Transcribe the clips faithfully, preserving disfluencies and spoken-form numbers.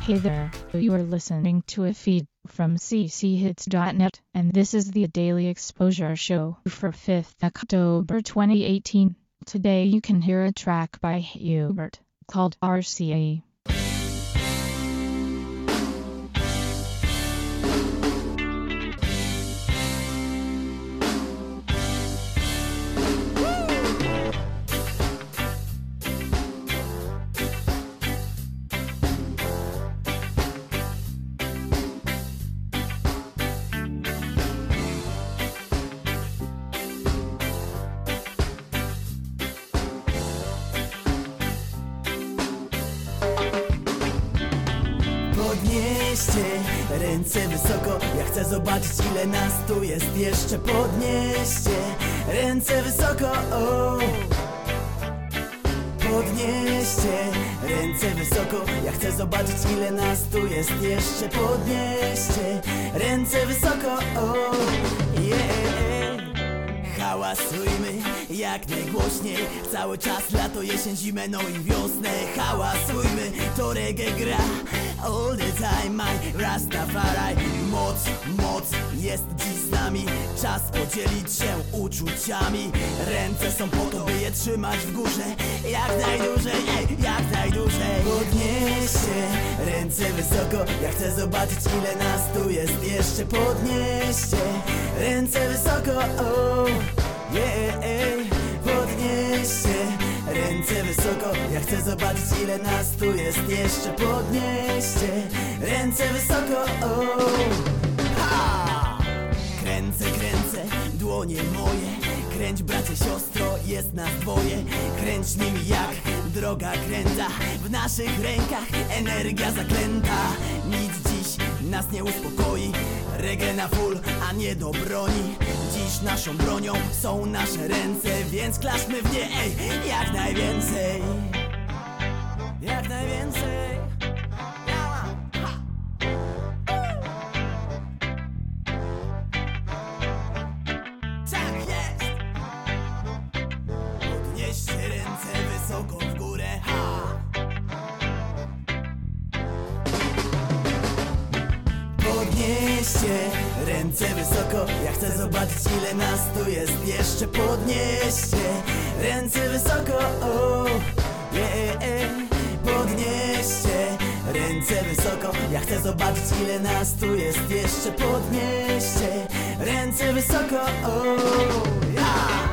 Hey there, you are listening to a feed from c c hits dot net, and this is the Daily Exposure Show for fifth October twenty eighteen. Today you can hear a track by Hubert called R C A. Podnieście ręce wysoko, ja chcę zobaczyć, ile nas tu jest jeszcze. Podnieście ręce wysoko, o. Podnieście ręce wysoko, ja chcę zobaczyć, ile nas tu jest jeszcze. Podnieście ręce wysoko, o. Yeah. Hałasujmy jak najgłośniej, cały czas lato, jesień, zimę, no i wiosnę. Hałasujmy, to reggae gra all the time, my Rastafari. Moc, moc jest dziś z nami, czas podzielić się uczuciami. Ręce są po to, by je trzymać w górze, jak najdłużej, ej, jak najdłużej. Podnieście ręce wysoko, ja chcę zobaczyć, ile nas tu jest jeszcze. Podnieście ręce wysoko, o. Yeah, ej. Podnieście ręce wysoko, ja chcę zobaczyć, ile nas tu jest jeszcze. Podnieście ręce wysoko, o. Ha! Kręcę, kręcę dłonie moje, kręć bracie, siostro, jest nas dwoje. Kręć nimi jak droga kręta, w naszych rękach energia zaklęta. Nic dziś nas nie uspokoi, reggae na full, a nie do broni. Dziś naszą bronią są nasze ręce, więc klaszmy w nie, ej, jak najwięcej. Jak najwięcej. Tak jest. Podnieście ręce wysoko w górę, ha. Podnieście ręce wysoko, ja chcę zobaczyć, ile nas tu jest jeszcze. Podnieście ręce wysoko, o. Yeah. Podnieście ręce wysoko, ja chcę zobaczyć, ile nas tu jest jeszcze. Podnieście ręce wysoko, o. Yeah.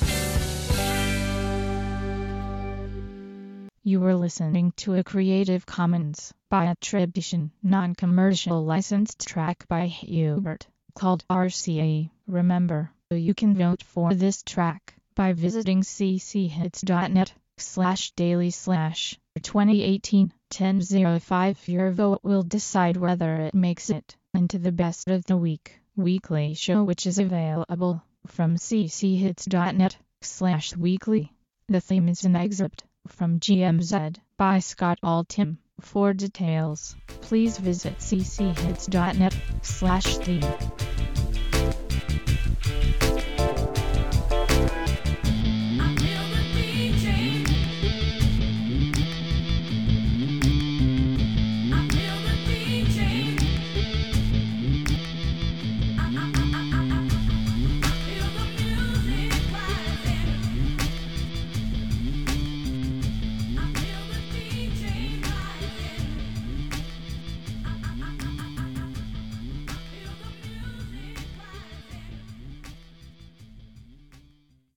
You were listening to a Creative Commons by attribution, non-commercial licensed track by Hubert called R C A. Remember, you can vote for this track by visiting c c hits dot net slash daily slash twenty eighteen ten oh five. Your vote will decide whether it makes it into the best of the week weekly show, which is available from c c hits dot net slash weekly. The theme is an excerpt from G M Z by Scott Altham. For details, please visit c c hits dot net slash theme.